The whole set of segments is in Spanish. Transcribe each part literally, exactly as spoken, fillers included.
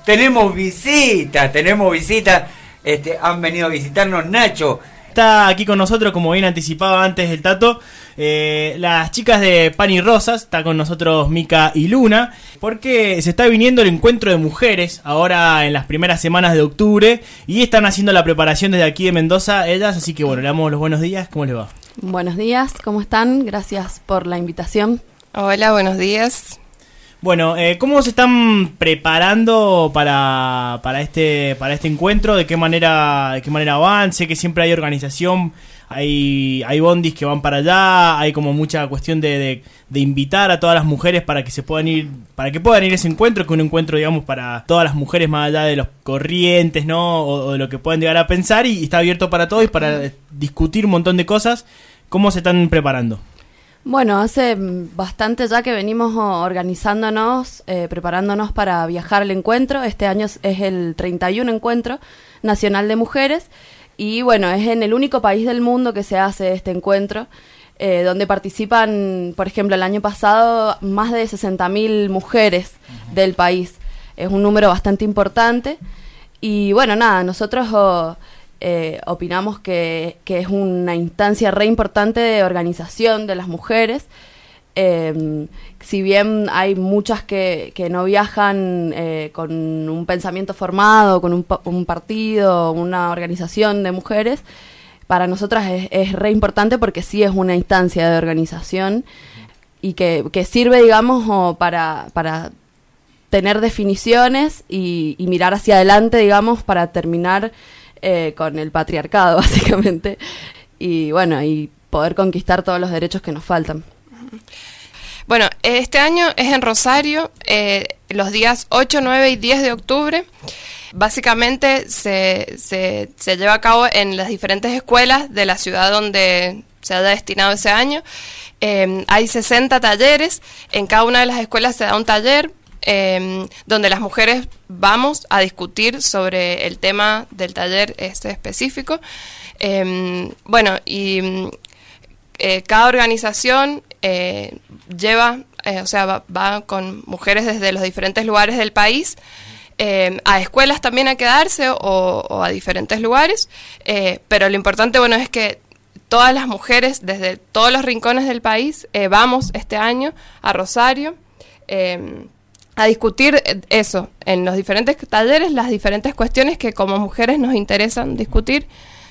tenemos visitas, tenemos visitas, este, han venido a visitarnos Nacho. Está aquí con nosotros, como bien anticipaba antes el Tato, eh, las chicas de Pan y Rosas. Está con nosotros Mica y Luna, porque se está viniendo el encuentro de mujeres ahora en las primeras semanas de octubre, y están haciendo la preparación desde aquí de Mendoza ellas, así que bueno, le damos los buenos días. ¿Cómo les va? Buenos días, ¿cómo están? Gracias por la invitación. Hola, buenos días. Bueno, eh, ¿cómo se están preparando para, para este para este encuentro? ¿De qué manera de qué manera van? Sé que siempre hay organización, hay hay bondis que van para allá, hay como mucha cuestión de, de, de invitar a todas las mujeres para que se puedan ir, para que puedan ir a ese encuentro, que es un encuentro, digamos, para todas las mujeres más allá de los corrientes, ¿no? O, o de lo que pueden llegar a pensar, y, y está abierto para todos y para discutir un montón de cosas. ¿Cómo se están preparando? Bueno, hace bastante ya que venimos organizándonos, eh, preparándonos para viajar al encuentro. Este año es el treinta y uno Encuentro Nacional de Mujeres, y bueno, es en el único país del mundo que se hace este encuentro, eh, donde participan, por ejemplo, el año pasado más de sesenta mil mujeres uh-huh. del país. Es un número bastante importante, y bueno, nada, nosotros... Oh, Eh, opinamos que, que es una instancia re importante de organización de las mujeres. Eh, si bien hay muchas que, que no viajan eh, con un pensamiento formado, con un, un partido, una organización de mujeres, para nosotras es, es re importante porque sí es una instancia de organización y que, que sirve, digamos, o para, para tener definiciones y, y mirar hacia adelante, digamos, para terminar Eh, con el patriarcado, básicamente, y bueno, y poder conquistar todos los derechos que nos faltan. Bueno, este año es en Rosario, eh, los días ocho, nueve y diez de octubre. Básicamente se, se, se lleva a cabo en las diferentes escuelas de la ciudad donde se haya destinado ese año. Eh, hay sesenta talleres, en cada una de las escuelas se da un taller, Eh, donde las mujeres vamos a discutir sobre el tema del taller este específico. Eh, bueno, y eh, cada organización eh, lleva, eh, o sea, va, va con mujeres desde los diferentes lugares del país, eh, a escuelas también a quedarse o, o a diferentes lugares, eh, pero lo importante, bueno, es que todas las mujeres desde todos los rincones del país eh, vamos este año a Rosario, eh, a discutir eso, en los diferentes talleres, las diferentes cuestiones que como mujeres nos interesan discutir.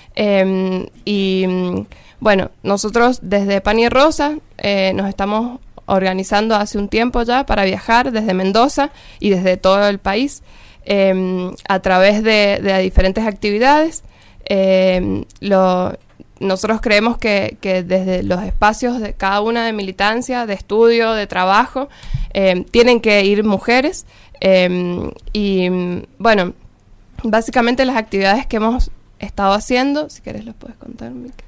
Eh, y bueno, nosotros desde Pan y Rosa eh, nos estamos organizando hace un tiempo ya para viajar desde Mendoza y desde todo el país eh, a través de, de diferentes actividades. Eh, lo, nosotros creemos que, que desde los espacios de cada una de militancia, de estudio, de trabajo, eh, tienen que ir mujeres. Eh, y bueno, básicamente las actividades que hemos estado haciendo, si querés los puedes contar, Mica.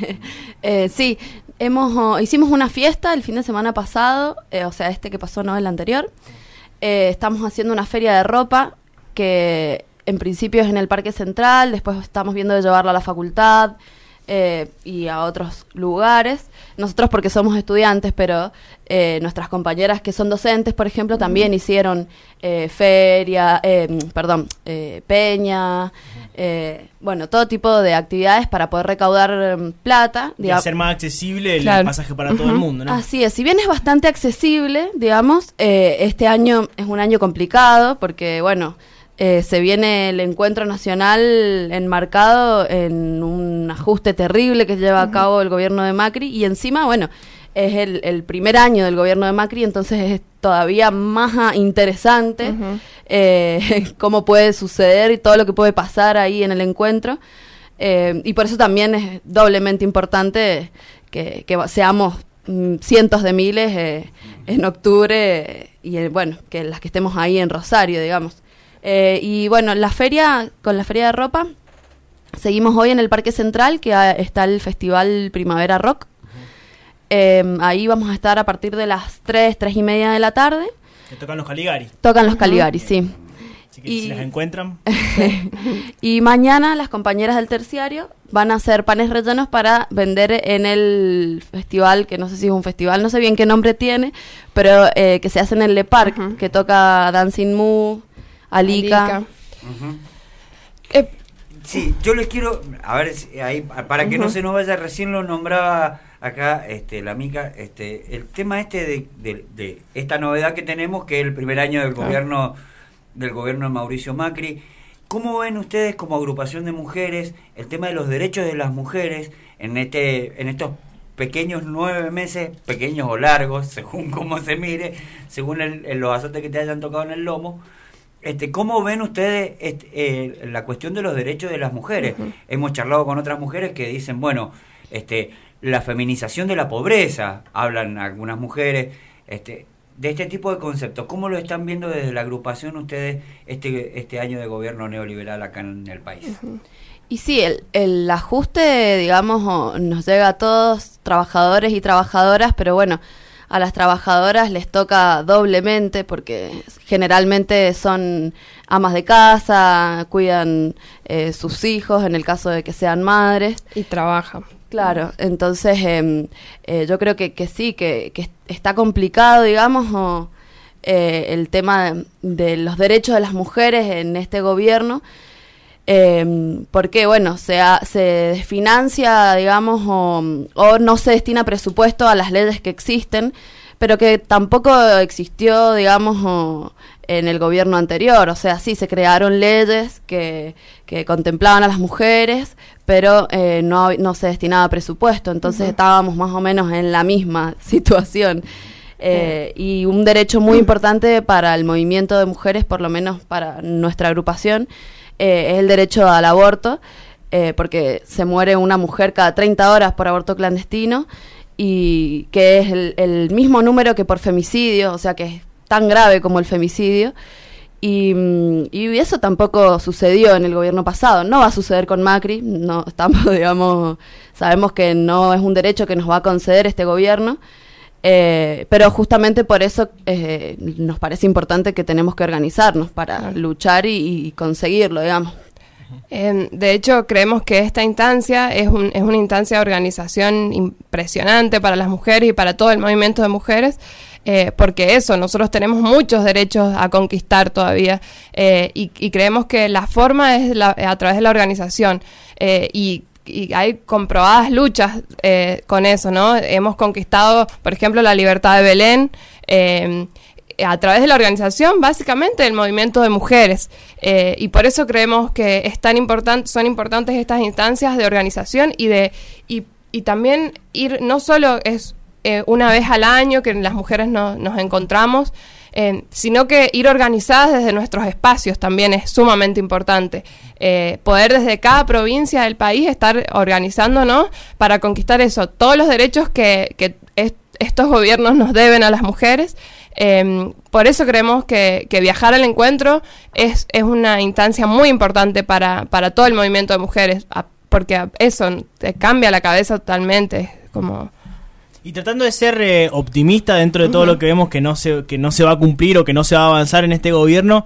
eh, sí, hemos oh, hicimos una fiesta el fin de semana pasado, eh, o sea, este que pasó, no el anterior. Eh, estamos haciendo una feria de ropa que en principio es en el Parque Central, después estamos viendo de llevarla a la facultad eh, y a otros lugares. Nosotros porque somos estudiantes, pero eh, nuestras compañeras que son docentes, por ejemplo, uh-huh. también hicieron eh, feria, eh, perdón, eh, peña, eh, bueno, todo tipo de actividades para poder recaudar um, plata. Y hacer más accesible el claro. pasaje para uh-huh. todo el mundo, ¿no? Así es, si bien es bastante accesible, digamos, eh, este año es un año complicado porque, bueno, Eh, se viene el encuentro nacional enmarcado en un ajuste terrible que lleva uh-huh. a cabo el gobierno de Macri, y encima, bueno, es el, el primer año del gobierno de Macri, entonces es todavía más interesante uh-huh. eh, cómo puede suceder y todo lo que puede pasar ahí en el encuentro, eh, y por eso también es doblemente importante que, que seamos mm, cientos de miles eh, en octubre eh, y eh, bueno, que las que estemos ahí en Rosario, digamos. Eh, y bueno, la feria, con la feria de ropa, seguimos hoy en el Parque Central, que ha, está el Festival Primavera Rock. Uh-huh. Eh, ahí vamos a estar a partir de las tres, tres y media de la tarde. ¿Que tocan los Caligari? Tocan los Caligari, uh-huh. sí. Así que y, si las encuentran. Y mañana las compañeras del terciario van a hacer panes rellenos para vender en el festival, que no sé si es un festival, no sé bien qué nombre tiene, pero eh, que se hace en el Le Parc, uh-huh. que toca Dancing Moo, Alica. Alica. Uh-huh. Eh, Sí, yo les quiero, a ver, ahí, para que uh-huh. no se nos vaya, recién lo nombraba acá este, la Mica, este, el tema este de, de, de esta novedad que tenemos, que es el primer año del gobierno, del gobierno de Mauricio Macri. ¿Cómo ven ustedes como agrupación de mujeres el tema de los derechos de las mujeres en este, en estos pequeños nueve meses, pequeños o largos, según cómo se mire, según el, el, los azotes que te hayan tocado en el lomo? Este, ¿Cómo ven ustedes este, eh, la cuestión de los derechos de las mujeres? Uh-huh. Hemos charlado con otras mujeres que dicen, bueno, este, la feminización de la pobreza, hablan algunas mujeres, este, de este tipo de conceptos. ¿Cómo lo están viendo desde la agrupación ustedes este, este año de gobierno neoliberal acá en el país? Uh-huh. Y sí, el, el ajuste, digamos, nos llega a todos, trabajadores y trabajadoras, pero bueno, a las trabajadoras les toca doblemente porque generalmente son amas de casa, cuidan eh, sus hijos en el caso de que sean madres. Y trabajan. Claro, entonces eh, eh, yo creo que, que sí, que, que está complicado, digamos, o, eh, el tema de, de los derechos de las mujeres en este gobierno. Eh, porque, bueno, se, ha, se desfinancia, digamos, o, o no se destina presupuesto a las leyes que existen, pero que tampoco existió, digamos, o, en el gobierno anterior. O sea, sí, se crearon leyes que, que contemplaban a las mujeres, pero eh, no, no se destinaba presupuesto. Entonces uh-huh. estábamos más o menos en la misma situación. Eh, uh-huh. Y un derecho muy importante para el movimiento de mujeres, por lo menos para nuestra agrupación, Eh, es el derecho al aborto, eh, porque se muere una mujer cada treinta horas por aborto clandestino, y que es el, el mismo número que por femicidio, o sea que es tan grave como el femicidio, y, y eso tampoco sucedió en el gobierno pasado. No va a suceder con Macri, no estamos, digamos, sabemos que no es un derecho que nos va a conceder este gobierno. Eh, pero justamente por eso eh, nos parece importante que tenemos que organizarnos para luchar y, y conseguirlo, digamos. Eh, de hecho, creemos que esta instancia es, un, es una instancia de organización impresionante para las mujeres y para todo el movimiento de mujeres, eh, porque eso, nosotros tenemos muchos derechos a conquistar todavía, eh, y, y creemos que la forma es la, a través de la organización, eh, y y hay comprobadas luchas eh, con eso, ¿no? Hemos conquistado, por ejemplo, la libertad de Belén eh, a través de la organización, básicamente, del movimiento de mujeres. Eh, y por eso creemos que es tan importante, son importantes estas instancias de organización y de y, y también ir, no solo es eh, una vez al año que las mujeres no, nos encontramos, Eh, sino que ir organizadas desde nuestros espacios también es sumamente importante. Eh, poder desde cada provincia del país estar organizándonos para conquistar eso, todos los derechos que, que est- estos gobiernos nos deben a las mujeres. Eh, por eso creemos que, que viajar al encuentro es, es una instancia muy importante para, para todo el movimiento de mujeres, a, porque eso te cambia la cabeza totalmente, como... Y tratando de ser eh, optimista dentro de uh-huh. todo lo que vemos que no se que no se va a cumplir o que no se va a avanzar en este gobierno,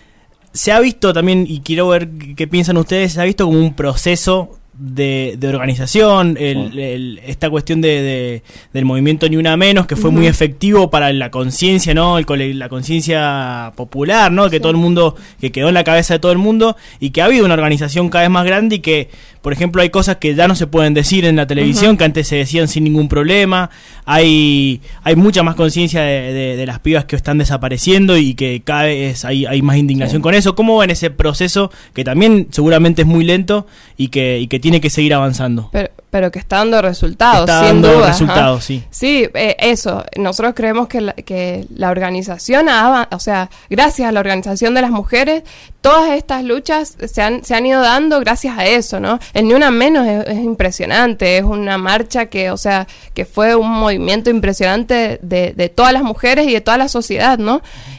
se ha visto también, y quiero ver qué piensan ustedes, se ha visto como un proceso de, de organización, el, sí. el, esta cuestión de, de del movimiento Ni Una Menos, que fue uh-huh. muy efectivo para la conciencia, ¿no? El, la conciencia popular, ¿no? Que sí. todo el mundo, que quedó en la cabeza de todo el mundo, y que ha habido una organización cada vez más grande, y que, por ejemplo, hay cosas que ya no se pueden decir en la televisión, uh-huh. que antes se decían sin ningún problema. Hay hay mucha más conciencia de, de, de las pibas que están desapareciendo, y que cada vez hay, hay más indignación sí. con eso. ¿Cómo ven ese proceso, que también seguramente es muy lento y que, y que tiene que seguir avanzando? Pero, pero que está dando resultados, está sin dando duda. resultados, ¿eh? sí. Sí, eh, eso. Nosotros creemos que la, que la organización, ha, o sea, gracias a la organización de las mujeres, todas estas luchas se han, se han ido dando gracias a eso, ¿no? El Ni Una Menos es, es impresionante, es una marcha que, o sea, que fue un movimiento impresionante de, de todas las mujeres y de toda la sociedad, ¿no?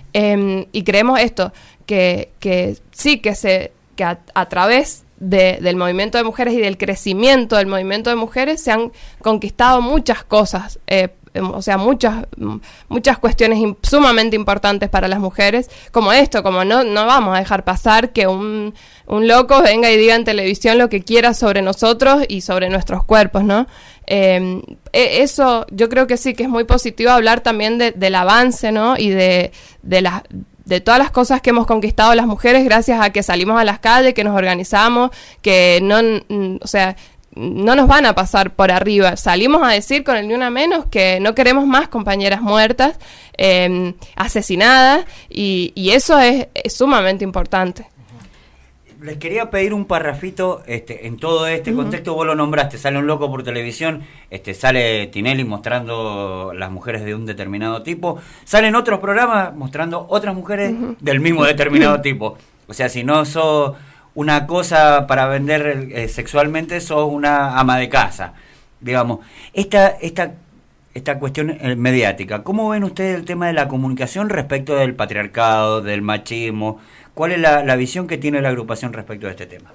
Eh, y creemos esto, que, que sí, que se que a, a través de, del movimiento de mujeres y del crecimiento del movimiento de mujeres se han conquistado muchas cosas, eh, o sea, muchas muchas cuestiones in, sumamente importantes para las mujeres, como esto, como no no vamos a dejar pasar que un, un loco venga y diga en televisión lo que quiera sobre nosotros y sobre nuestros cuerpos, ¿no? Eh, eso yo creo que sí, que es muy positivo hablar también de, del avance, ¿no? Y de, de las de todas las cosas que hemos conquistado las mujeres gracias a que salimos a las calles, que nos organizamos, que no, mm, o sea, no nos van a pasar por arriba. Salimos a decir con el Ni Una Menos que no queremos más compañeras muertas, eh, asesinadas, y, y eso es, es sumamente importante. Les quería pedir un parrafito, este, en todo este uh-huh. contexto. Vos lo nombraste, sale un loco por televisión, este, sale Tinelli mostrando las mujeres de un determinado tipo, salen otros programas mostrando otras mujeres uh-huh. del mismo determinado tipo. O sea, si no sos una cosa para vender eh, sexualmente, sos una ama de casa, digamos. Esta, esta, esta cuestión eh, mediática, ¿cómo ven ustedes el tema de la comunicación respecto del patriarcado, del machismo? ¿Cuál es la, la visión que tiene la agrupación respecto a este tema?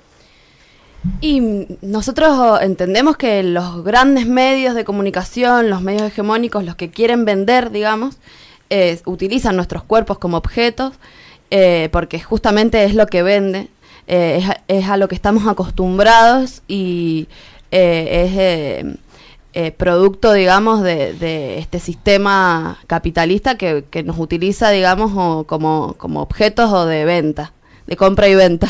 Y nosotros entendemos que los grandes medios de comunicación, los medios hegemónicos, los que quieren vender, digamos, eh, utilizan nuestros cuerpos como objetos, eh, porque justamente es lo que vende, eh, es, es a lo que estamos acostumbrados y eh, es eh, eh, producto, digamos, de, de este sistema capitalista que, que nos utiliza, digamos, o como, como objetos o de venta, de compra y venta.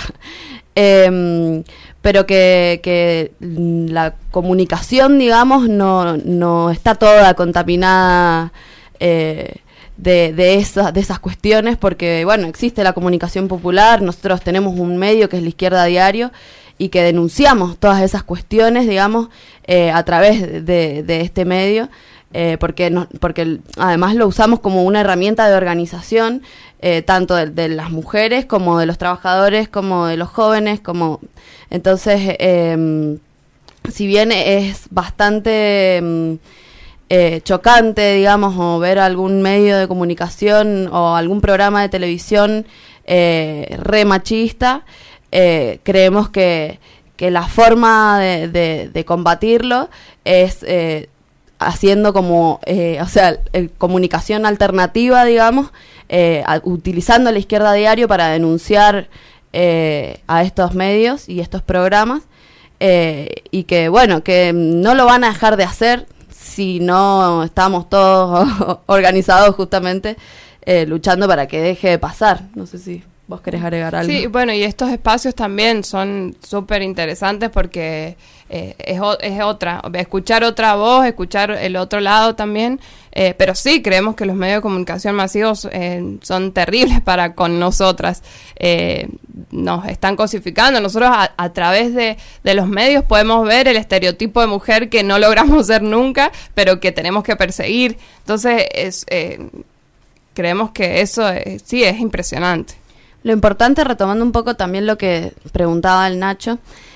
Eh, pero que, que la comunicación, digamos, no, no está toda contaminada eh, de, de, esa, de esas cuestiones, porque, bueno, existe la comunicación popular, nosotros tenemos un medio que es La Izquierda Diario, y que denunciamos todas esas cuestiones, digamos, eh, a través de, de este medio, eh, porque, no, porque además lo usamos como una herramienta de organización, eh, tanto de, de las mujeres como de los trabajadores, como de los jóvenes, como entonces, eh, si bien es bastante eh, chocante, digamos, o ver algún medio de comunicación o algún programa de televisión eh, re machista, Eh, creemos que, que la forma de, de, de combatirlo es eh, haciendo como, eh, o sea, eh, comunicación alternativa, digamos, eh, a, utilizando La Izquierda Diario para denunciar eh, a estos medios y estos programas, eh, y que, bueno, que no lo van a dejar de hacer si no estamos todos organizados justamente eh, luchando para que deje de pasar. No sé si ¿vos querés agregar algo? Sí, bueno, y estos espacios también son súper interesantes porque eh, es, o, es otra, escuchar otra voz, escuchar el otro lado también, eh, pero sí, creemos que los medios de comunicación masivos eh, son terribles para con nosotras, eh, nos están cosificando, nosotros a, a través de, de los medios podemos ver el estereotipo de mujer que no logramos ser nunca, pero que tenemos que perseguir, entonces es, eh, creemos que eso eh, sí es impresionante. Lo importante, retomando un poco también lo que preguntaba el Nacho,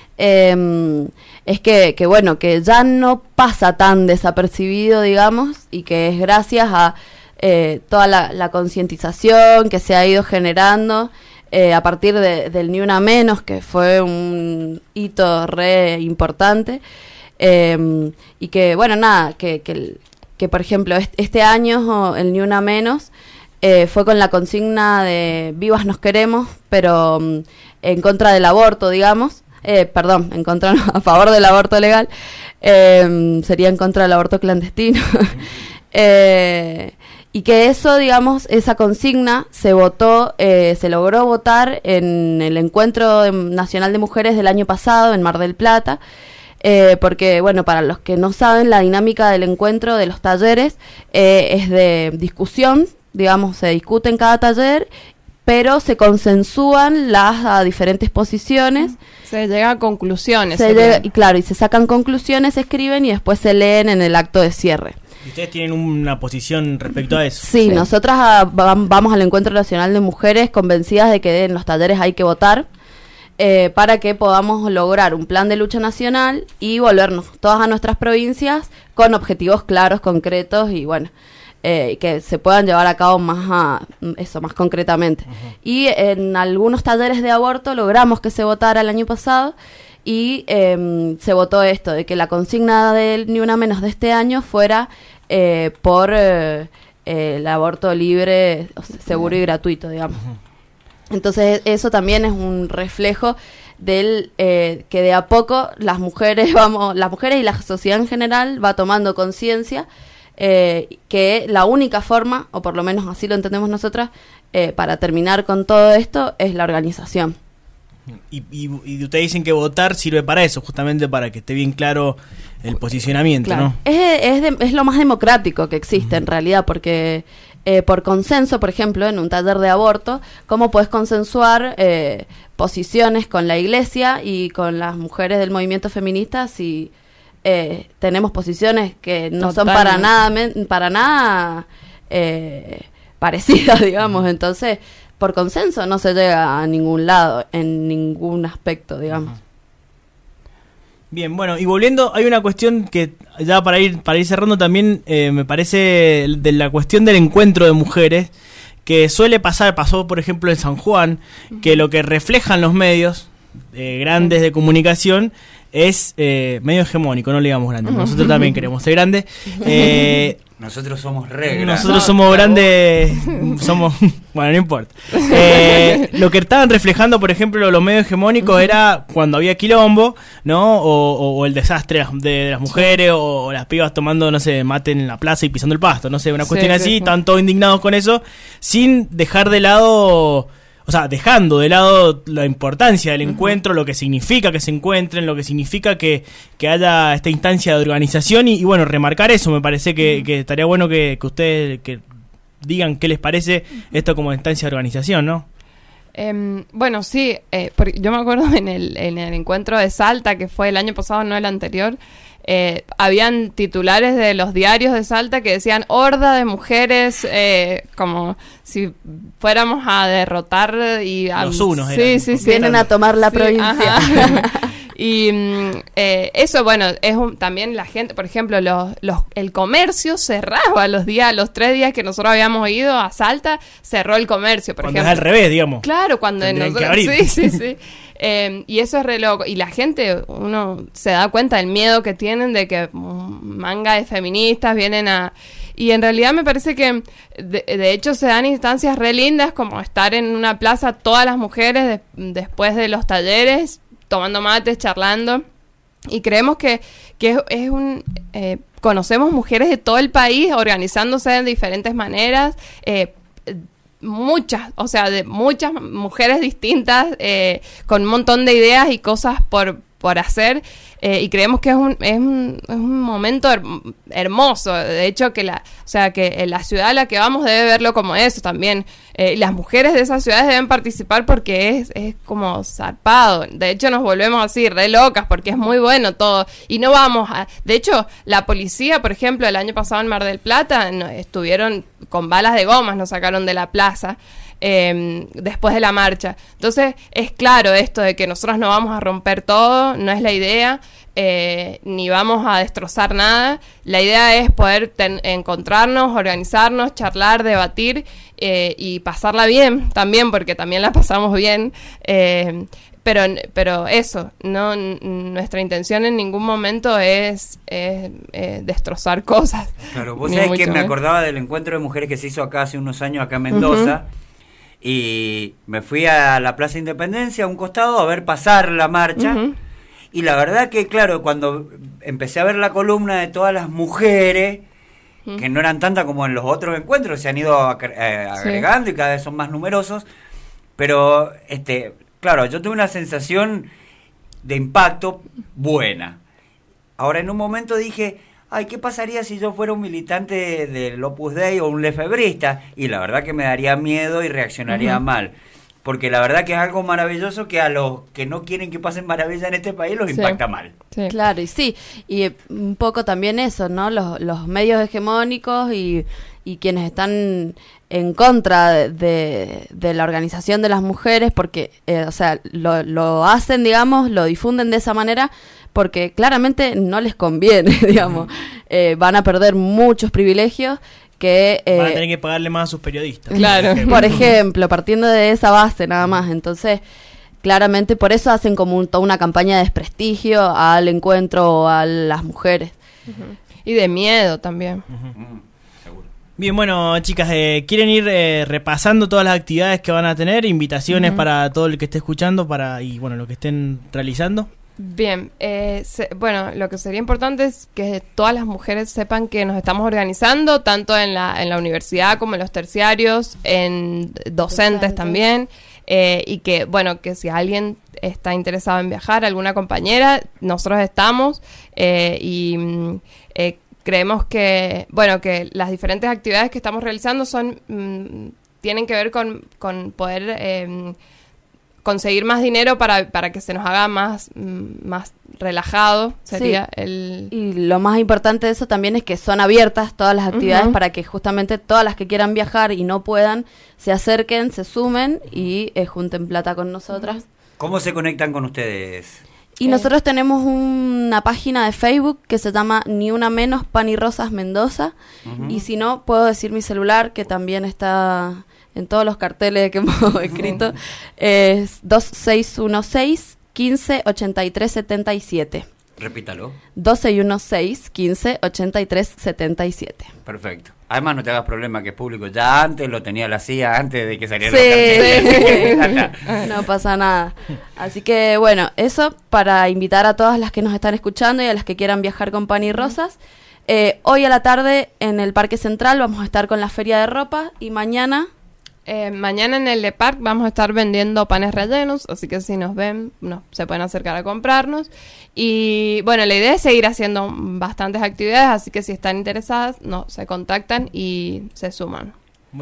eh, es que, que, bueno, que ya no pasa tan desapercibido, digamos, y que es gracias a eh, toda la, la concientización que se ha ido generando eh, a partir de, del Ni Una Menos, que fue un hito re importante, eh, y que, bueno, nada, que, que, que por ejemplo, este, este año el Ni Una Menos Eh, fue con la consigna de vivas nos queremos, pero um, en contra del aborto, digamos, eh, perdón, en contra, no, a favor del aborto legal, eh, sería en contra del aborto clandestino, eh, y que eso, digamos, esa consigna se votó, eh, se logró votar en el Encuentro Nacional de Mujeres del año pasado en Mar del Plata, eh, porque, bueno, para los que no saben, la dinámica del encuentro de los talleres eh, es de discusión, digamos, se discute en cada taller, pero se consensúan las a diferentes posiciones. Se llega a conclusiones. Se llega, y claro, y se sacan conclusiones, se escriben y después se leen en el acto de cierre. ¿Y ustedes tienen una posición respecto a eso? Sí, sí. Nosotras a, vamos al Encuentro Nacional de Mujeres convencidas de que en los talleres hay que votar eh, para que podamos lograr un plan de lucha nacional y volvernos todas a nuestras provincias con objetivos claros, concretos y bueno, Eh, que se puedan llevar a cabo más a, eso más concretamente. Uh-huh. Y en algunos talleres de aborto logramos que se votara el año pasado y eh, se votó esto, de que la consigna del Ni Una Menos de este año fuera eh, por eh, eh, el aborto libre, seguro y gratuito, digamos. Uh-huh. Entonces eso también es un reflejo del eh, que de a poco las mujeres vamos, las mujeres y la sociedad en general va tomando conciencia eh, que la única forma, o por lo menos así lo entendemos nosotras, eh, para terminar con todo esto es la organización. Y, y, y ustedes dicen que votar sirve para eso, justamente para que esté bien claro el posicionamiento, claro. ¿no? Es, es, de, es lo más democrático que existe, uh-huh. en realidad, porque eh, por consenso, por ejemplo, en un taller de aborto, ¿cómo podés consensuar eh, posiciones con la iglesia y con las mujeres del movimiento feminista si eh, tenemos posiciones que no Totalmente. son para nada, para nada eh, parecidas, digamos? Entonces, por consenso no se llega a ningún lado, en ningún aspecto, digamos. Bien, bueno, y volviendo, hay una cuestión que ya para ir para ir cerrando también, eh, me parece de la cuestión del encuentro de mujeres, que suele pasar, pasó por ejemplo en San Juan, uh-huh. que lo que reflejan los medios eh, grandes de comunicación es eh, medio hegemónico, no le digamos grande, uh-huh. nosotros también queremos ser grandes. Eh, Nosotros somos re grandes. Nosotros somos grandes, somos, bueno, no importa. Eh, lo que estaban reflejando, por ejemplo, los medios hegemónicos era cuando había quilombo, ¿no? O, o, o el desastre de, de las mujeres, o, o las pibas tomando, no sé, mate en la plaza y pisando el pasto, no sé, una cuestión sí, así, sí. Estaban todos indignados con eso, sin dejar de lado... O sea, dejando de lado la importancia del encuentro, uh-huh. lo que significa que se encuentren, lo que significa que, que haya esta instancia de organización y, y bueno, remarcar eso. Me parece que, uh-huh. que estaría bueno que, que ustedes que digan qué les parece esto como instancia de organización, ¿no? Eh, bueno, sí, eh, porque yo me acuerdo en el, en el encuentro de Salta, que fue el año pasado, no el anterior, eh, habían titulares de los diarios de Salta que decían horda de mujeres, eh, como si fuéramos a derrotar y a, los unos sí, eran, sí, sí, vienen a tomar la sí, provincia. Y eh, eso, bueno, es un, también la gente, por ejemplo, los, los, el comercio cerraba los días, los tres días que nosotros habíamos ido a Salta, cerró el comercio, por cuando ejemplo. Es al revés, digamos. Claro, cuando nosotros, que abrir. Sí, sí, sí. Eh, y eso es re loco. Y la gente, uno se da cuenta del miedo que tienen de que manga de feministas vienen a... Y en realidad me parece que, de, de hecho, se dan instancias re lindas, como estar en una plaza todas las mujeres de, después de los talleres, tomando mates, charlando, y creemos que, que es, es un... Eh, conocemos mujeres de todo el país organizándose de diferentes maneras, eh, muchas, o sea, de muchas mujeres distintas, eh, con un montón de ideas y cosas por, por hacer, eh, y creemos que es un, es un, es un momento her- hermoso, de hecho que la, o sea, que la ciudad a la que vamos debe verlo como eso también, eh, las mujeres de esas ciudades deben participar porque es, es como zarpado, de hecho nos volvemos así re locas porque es muy bueno todo, y no vamos a, de hecho la policía, por ejemplo, el año pasado en Mar del Plata no, estuvieron con balas de gomas, nos sacaron de la plaza, Eh, después de la marcha. Entonces es claro esto de que nosotros no vamos a romper todo, no es la idea, eh, ni vamos a destrozar nada. La idea es poder ten- encontrarnos, organizarnos, charlar, debatir eh, y pasarla bien también, porque también la pasamos bien, eh, pero pero eso, no n- nuestra intención en ningún momento es, es eh, destrozar cosas. Claro, vos sabés que me acordaba del encuentro de mujeres que se hizo acá hace unos años acá en Mendoza. Uh-huh. Y me fui a la Plaza Independencia, a un costado, a ver pasar la marcha. Uh-huh. Y la verdad que, claro, cuando empecé a ver la columna de todas las mujeres, uh-huh. que no eran tantas como en los otros encuentros, se han ido eh, agregando sí. y cada vez son más numerosos. Pero, este claro, yo tuve una sensación de impacto buena. Ahora, en un momento dije... ay, ¿qué pasaría si yo fuera un militante del Opus Dei o un lefebrista? Y la verdad que me daría miedo y reaccionaría uh-huh. mal. Porque la verdad que es algo maravilloso que a los que no quieren que pasen maravilla en este país los sí. impacta mal. Sí. Claro, y sí, y un poco también eso, ¿no? Los, los medios hegemónicos y, y quienes están en contra de, de, de la organización de las mujeres, porque, eh, o sea, lo, lo hacen, digamos, lo difunden de esa manera, porque claramente no les conviene, digamos. Eh, van a perder muchos privilegios que... Eh, van a tener que pagarle más a sus periodistas. Claro, por ejemplo, partiendo de esa base nada más. Entonces, claramente por eso hacen como un, toda una campaña de desprestigio al encuentro a las mujeres. Uh-huh. Y de miedo también. Uh-huh. Uh, seguro. Bien, bueno, chicas, eh, ¿quieren ir eh, repasando todas las actividades que van a tener? Invitaciones uh-huh. para todo el que esté escuchando para y bueno, lo que estén realizando. Bien, eh, se, bueno, lo que sería importante es que todas las mujeres sepan que nos estamos organizando, tanto en la, en la universidad como en los terciarios, en docentes, docentes. también, eh, y que, bueno, que si alguien está interesado en viajar, alguna compañera, nosotros estamos, eh, y eh, creemos que, bueno, que las diferentes actividades que estamos realizando son, mm, tienen que ver con, con poder... Eh, conseguir más dinero para, para que se nos haga más, más relajado, sería sí. el... Y lo más importante de eso también es que son abiertas todas las actividades uh-huh. para que justamente todas las que quieran viajar y no puedan, se acerquen, se sumen y eh, junten plata con nosotras. ¿Cómo se conectan con ustedes? Y eh. nosotros tenemos una página de Facebook que se llama Ni Una Menos Pan y Rosas Mendoza, uh-huh. y si no, puedo decir mi celular, que también está... en todos los carteles que hemos escrito, es dos seis uno seis, uno cinco, ocho tres siete siete. Repítalo. dos seis uno seis, uno cinco, ocho tres siete siete. Perfecto. Además no te hagas problema que es público. Ya antes lo tenía la C I A, antes de que saliera sí, los carteles. No pasa nada. Así que bueno, eso para invitar a todas las que nos están escuchando y a las que quieran viajar con Pan y Rosas. Eh, hoy a la tarde en el Parque Central vamos a estar con la Feria de Ropa y mañana... Eh, mañana en el Le Parc vamos a estar vendiendo panes rellenos, así que si nos ven, no, se pueden acercar a comprarnos. Y bueno, la idea es seguir haciendo bastantes actividades, así que si están interesadas, no, se contactan y se suman.